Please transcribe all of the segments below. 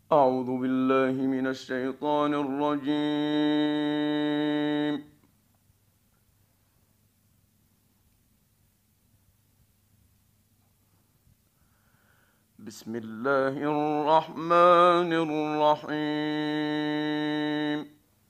أعوذ بالله من الشيطان الرجيم. بسم الله الرحمن الرحيم.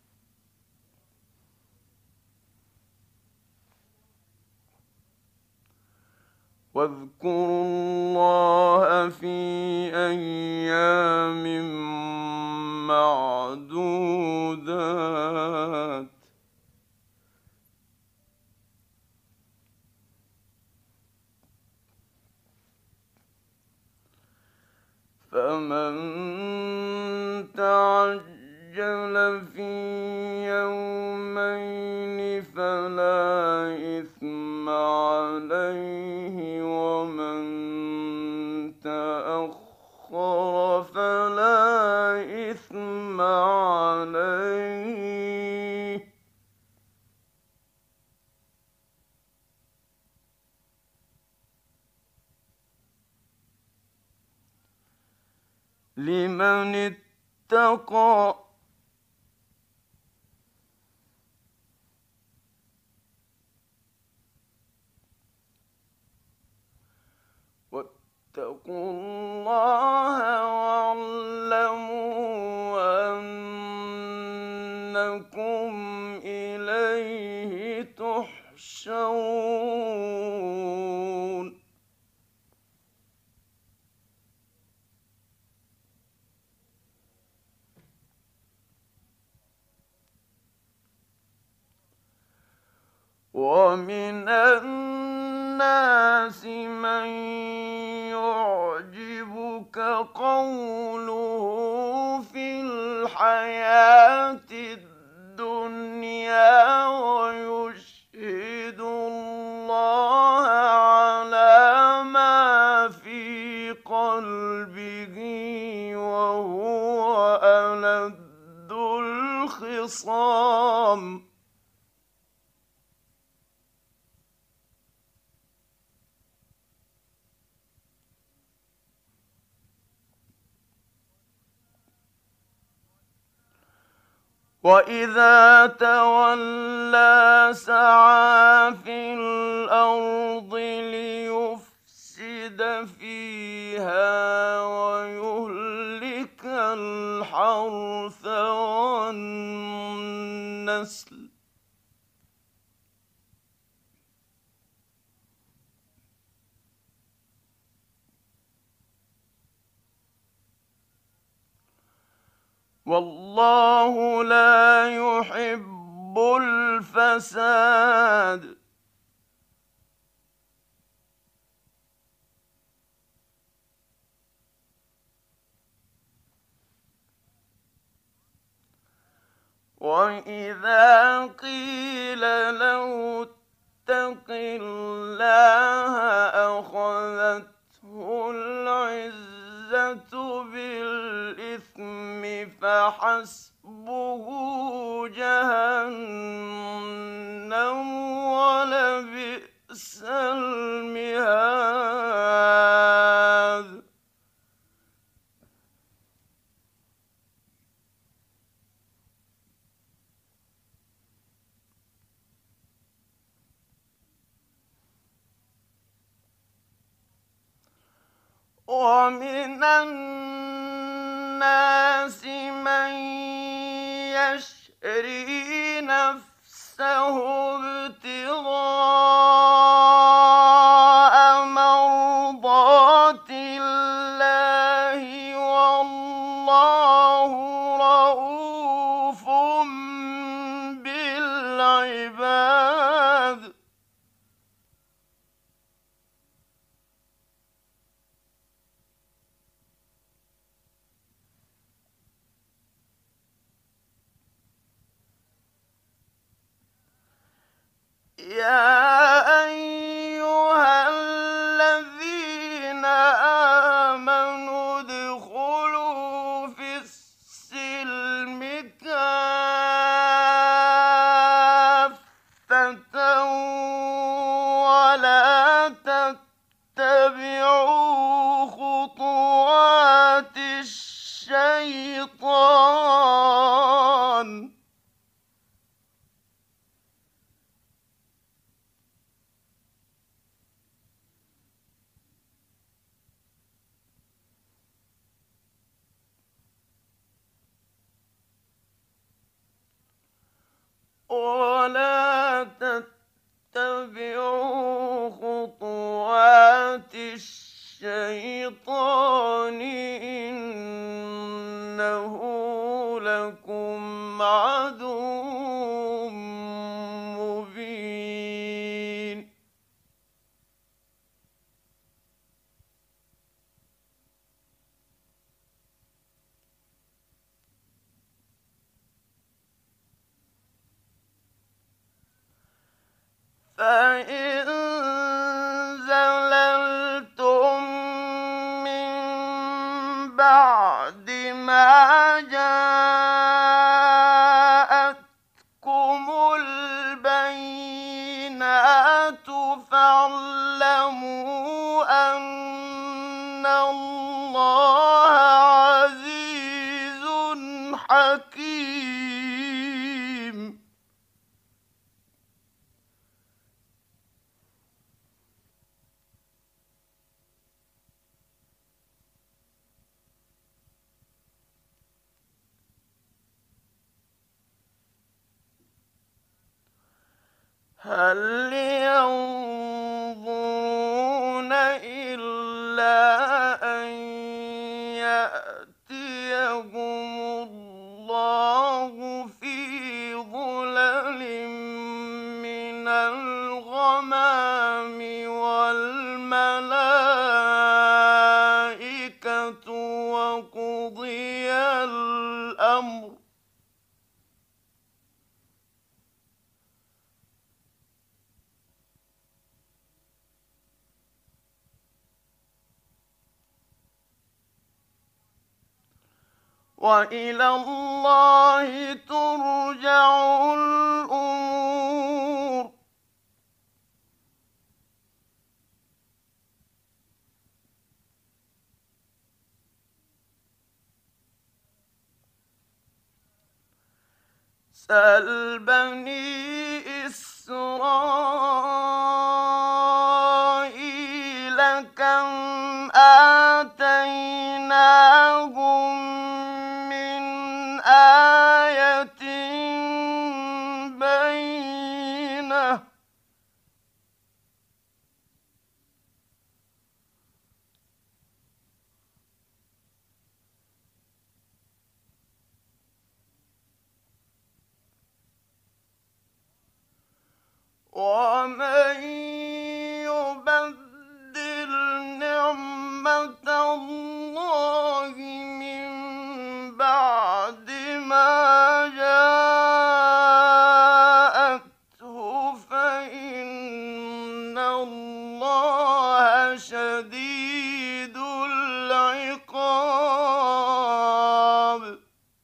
واذكروا الله في أيام معدودات. فمن تعجل في يومين فلا إثم عليه، ومن تأخر فلا إثم عليه. لمن اتقى. واتقوا الله واعلموا أنكم إليه تحشرون. ومن الناس من يعجبك قوله في الحياة الدنيا ويشهد الله على ما في قلبه وهو ألد الخصام. وإذا تولى سعى في الأرض ليفسد فيها ويهلك الحرث والنسل. والله لا يحب الفساد. وإذا قيل له اتق الله أخذته العزة بالإثم فحسبه جهنم ولبئس المهاد. ومن الناس من يشري نفسه ابتغاء مرضات الله، والله رؤوف بالعباد. يا أيها الذين آمنوا ادخلوا في السلم كافة ولا تتبعوا خطوات الشيطان، الشيطان ولا تتبعوا خطوات الشيطان إنه لكم عدو مبين فإن زللتم من بعد ما جاءتكم البينات فاعلموا أن الله عزيز حكيم هل ينظرون إلا أن يأتيهم الله في ظلل من الغمام والملائكة وقضي الأمر وإلى الله ترجع الأمور سَلْ بني إسرائيل كم آتيناهم من آية بينة ومن يبدل نعمة الله من بعد ما جاءته فإن الله شديد العقاب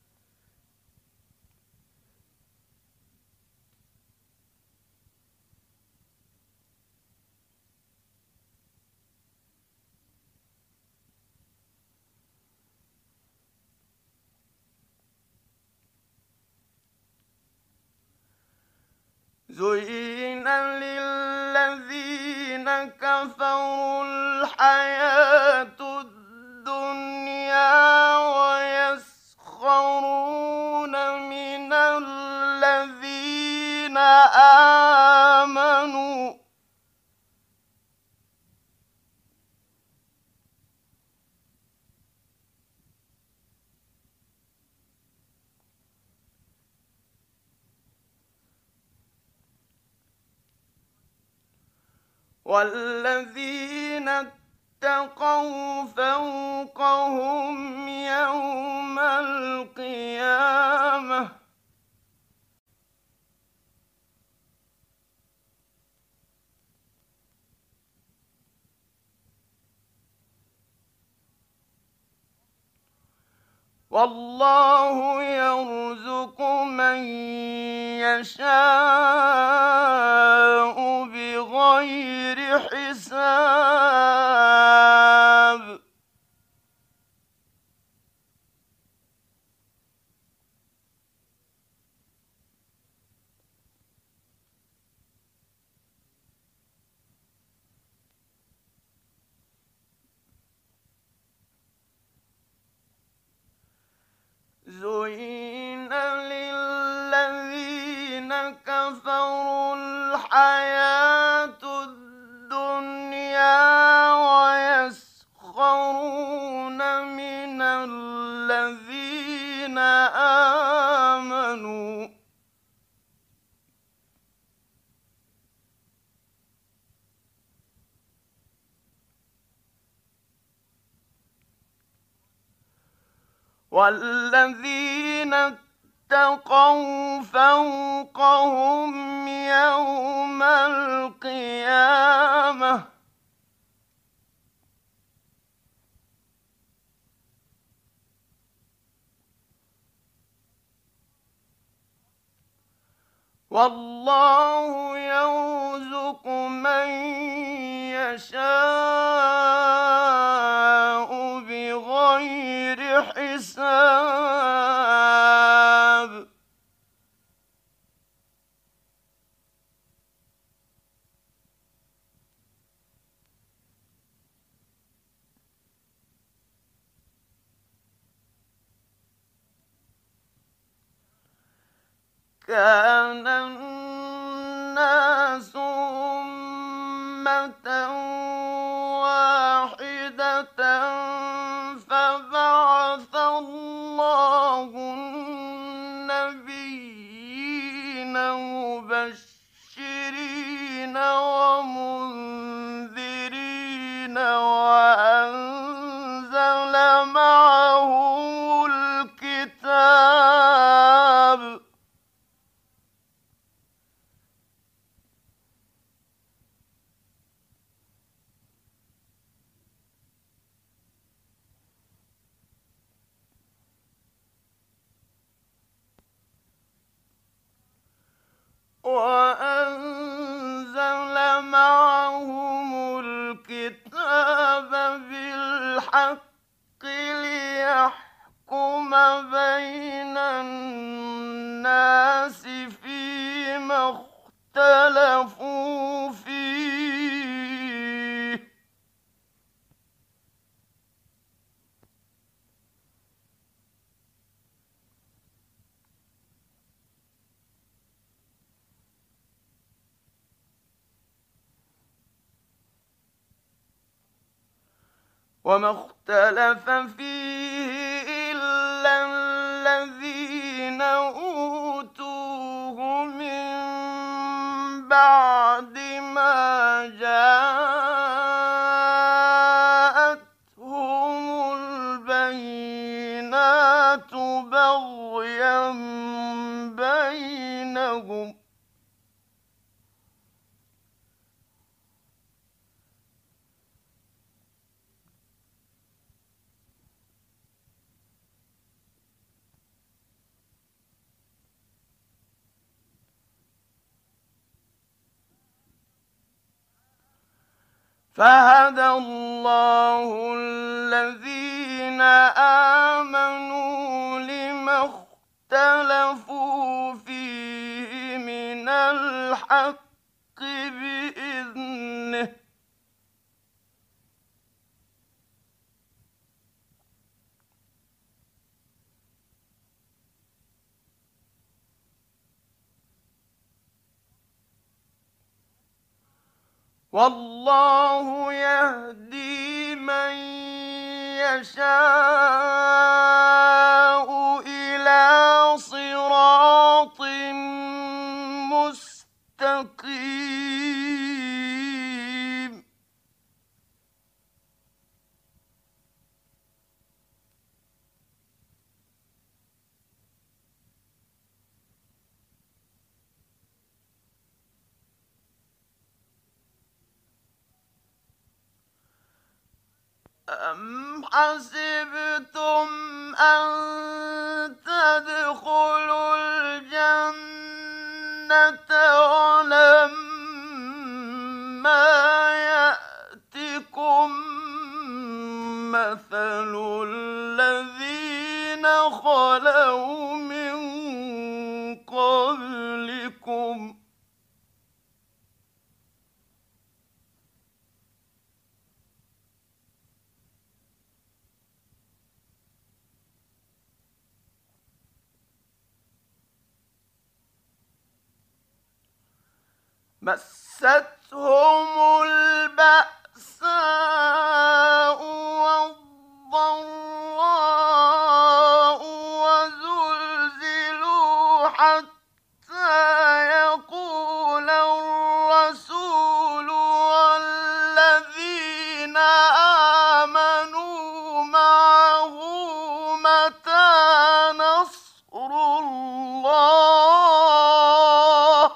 زين للذين كفروا الحياة الدنيا ويسخرون من الذين آمنوا والذين اتقوا فوقهم يوم القيامة والله يرزق من يشاء بغير حساب الْحَيَاةُ الدُّنْيَا وَيَسْخَرُونَ مِنَ الَّذِينَ آمَنُوا وَالَّذِينَ اتَّقَوْا فَوْقَهُمْ يَوْمَ الْقِيَامَةِ وَاللَّهُ يَرْزُقُ مَن يَشَاءُ بِغَيْرِ حِسَابٍ كَانَ النَّاسُ أُمَّةً وَاحِدَةً فَبَعَثَ اللَّهُ النَّبِيِّينَ مُبَشِّرِينَ وَمُنذِرِينَ وَأَنزَلَ مَعَهُمُ الْكِتَابَ بِالْحَقِّ لِيَحْكُمَ بَيْنَ النَّاسِ فِيمَا اخْتَلَفُوا فِيهِ ۚ وَمَا اخْتَلَفَ فِيهِ إِلَّا الَّذِينَ أُوتُوهُ مِن بَعْدِ مَا جَاءَتْهُمُ الْبَيِّنَاتُ بَغْيًا بَيْنَهُمْ ۖ فَهَدَى اللَّهُ الَّذِينَ آمَنُوا لِمَا اخْتَلَفُوا فِيهِ مِنَ الْحَقِّ بِإِذْنِهِ ۗ وَاللَّهُ يَهْدِي مَن يَشَاءُ إِلَىٰ صِرَاطٍ مُّسْتَقِيمٍ أَمْ حَسِبْتُمْ أَن تَدْخُلُوا الْجَنَّةَ وَلَمَّا يَأْتِكُم مَّثَلُ الَّذِينَ خَلَوْا مِن قَبْلِكُمْ ۖ مستهم البأساء والضراء وزلزلوا حتى يقول الرسول والذين آمنوا معه متى نصر الله.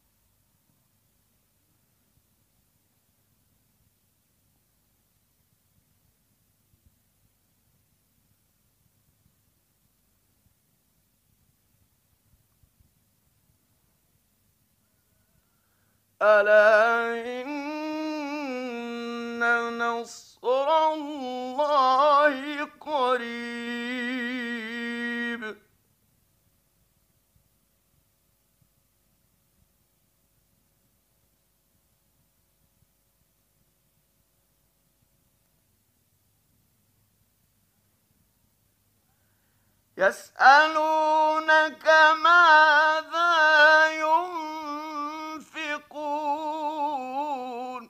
ألا إن نصر الله قريب. يسألونك ماذا ينفقون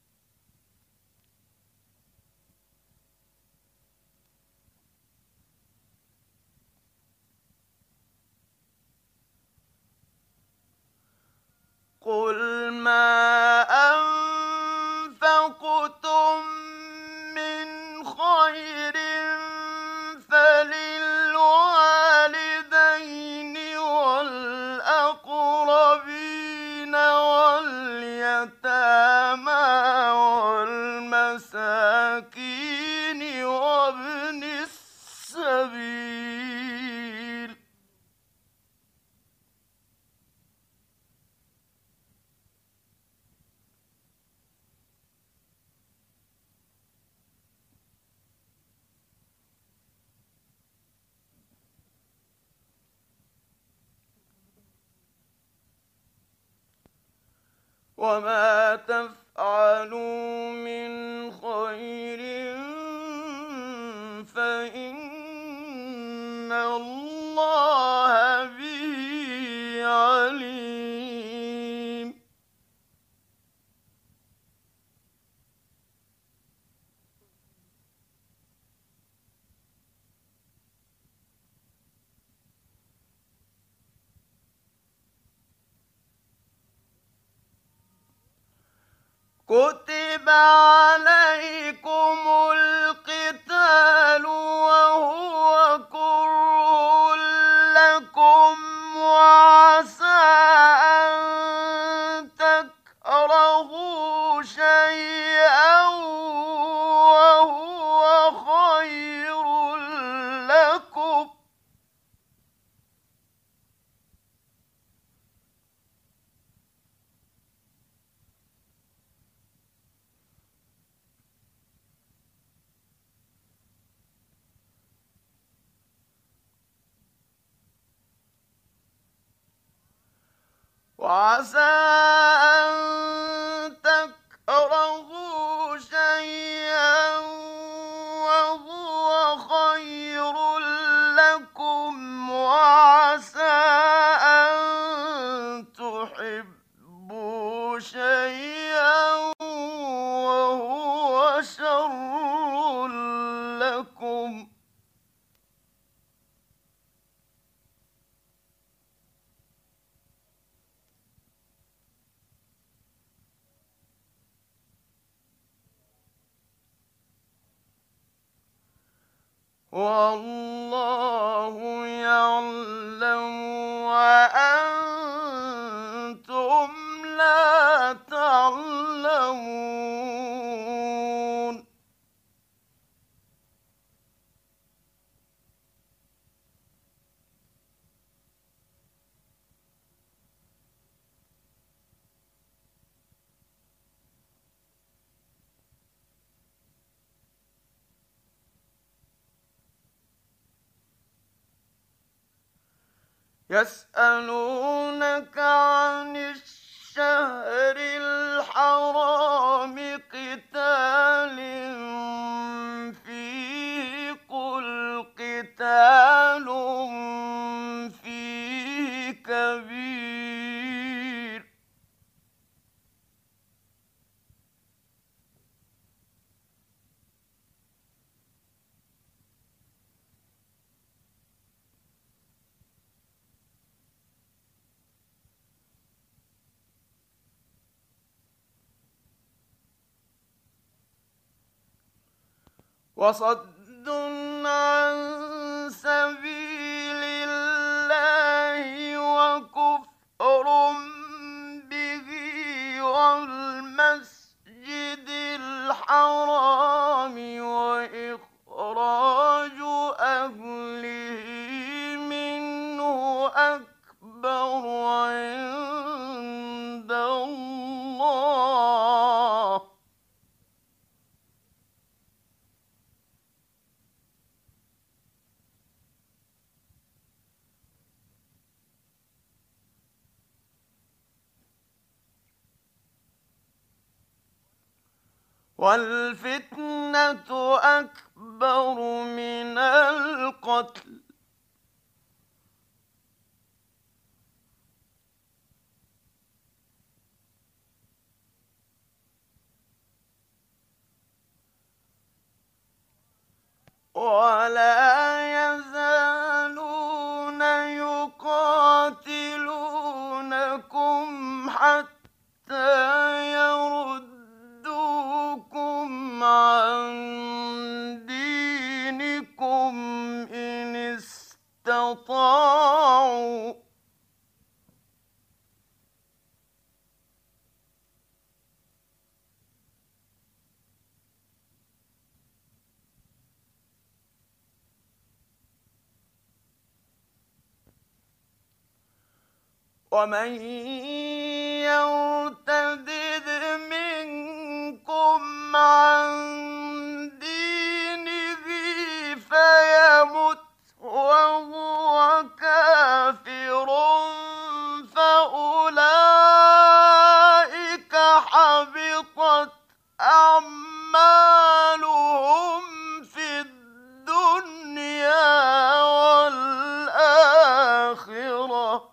قل ما أنفقتم من خير فللوالدين والأقربين واليتامى والمساكين وابن السبيل. وما تفعلوا من خير فإن الله به عليم. كتب عليكم القتال وهو كره لكم وعسى أن تكرهوا شيئا وهو خير لكم وعسى أن تكرهوا شيئا وهو خير لكم وعسى أن تحبوا شيئا وهو شر لكم والله يعلم وأنتم لا تعلمون. يسألونك عن الشهر الحرام قتال فيه قل قتال فيه كبير وصد عن سبيل الله وكفر به والمسجد الحرام وإخراج أهله منه أكبر عند الله. والفتنة أكبر من القتل ولا يزالون يقاتلونكم حتى يردوكم عن دينكم إن استطاعوا. ومن يرتدد منكم عن دينه فيمت وهو كافر فأولئك حبطت أعمالهم في الدنيا والآخرة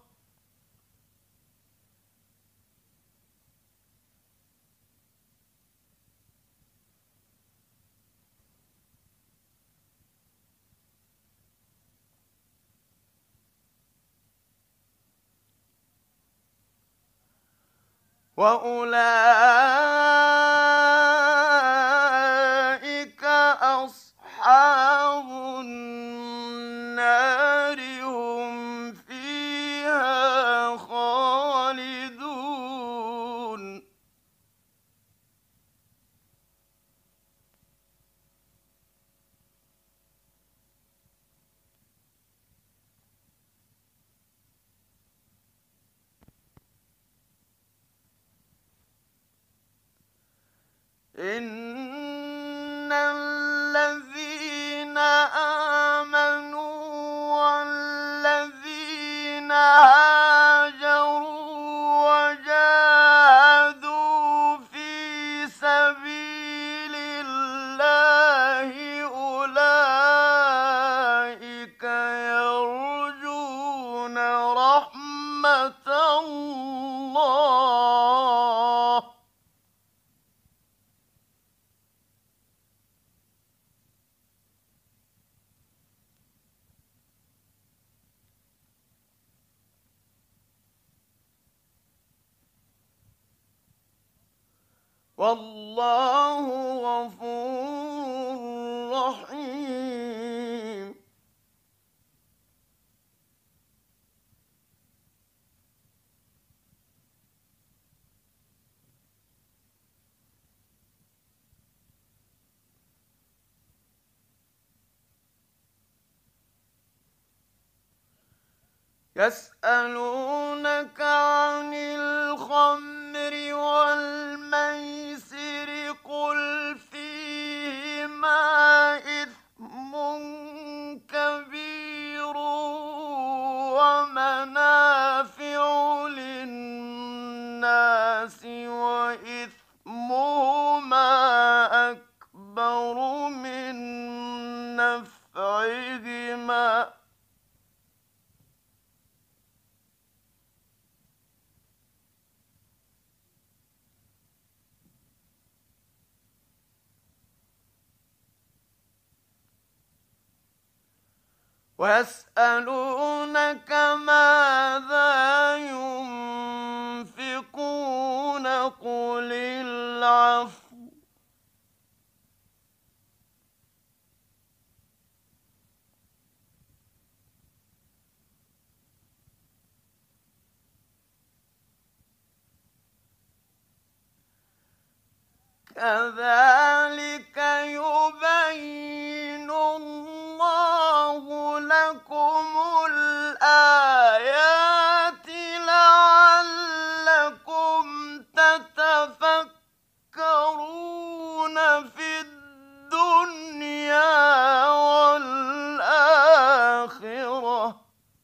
وأولئك أصحاب النار هم فيها خالدون. إن الذين آمنوا والذين هاجروا وجاهدوا في سبيل الله أولئك يرجون رحمة الله. والله غفور رحيم. يسألونك عن الخمر والميسر قل فيهما إثم كبير ومنافع للناس وإثمهما أكبر من نفعهما ويسألونك ماذا ينفقون قل. كذلك يبين الله لكم الآيات لعلكم تتفكرون في الدنيا والآخرة.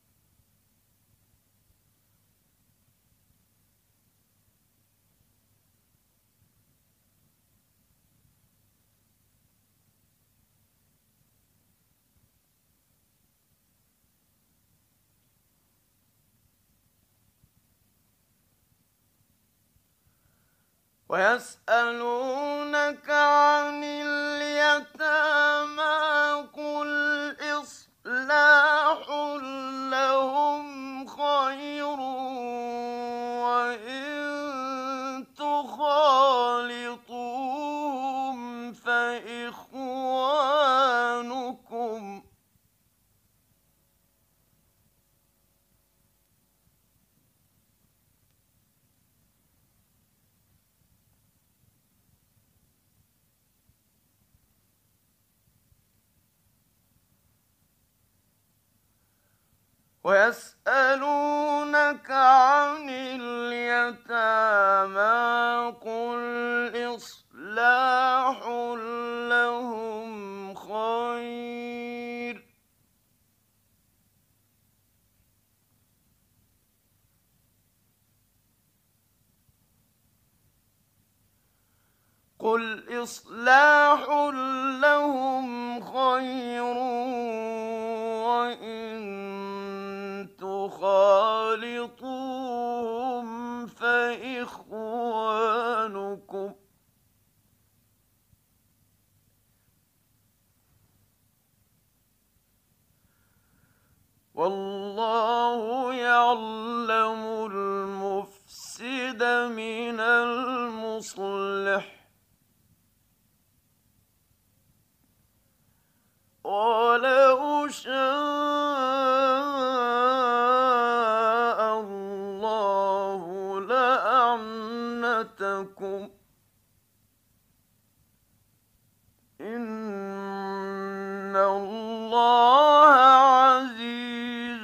ويسألونك عن اليتامى قل إصلاح لهم خير وإن تخالطوهم فإخوانكم ويسألونك عن اليتامى قل إصلاح لهم خير وإن تخالطوهم فإخوانكم والله يعلم المفسد من المصلح ولو شاء الله لأعنتكم إن الله عزيز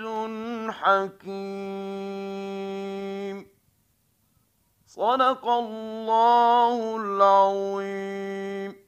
حكيم. صدق الله العظيم.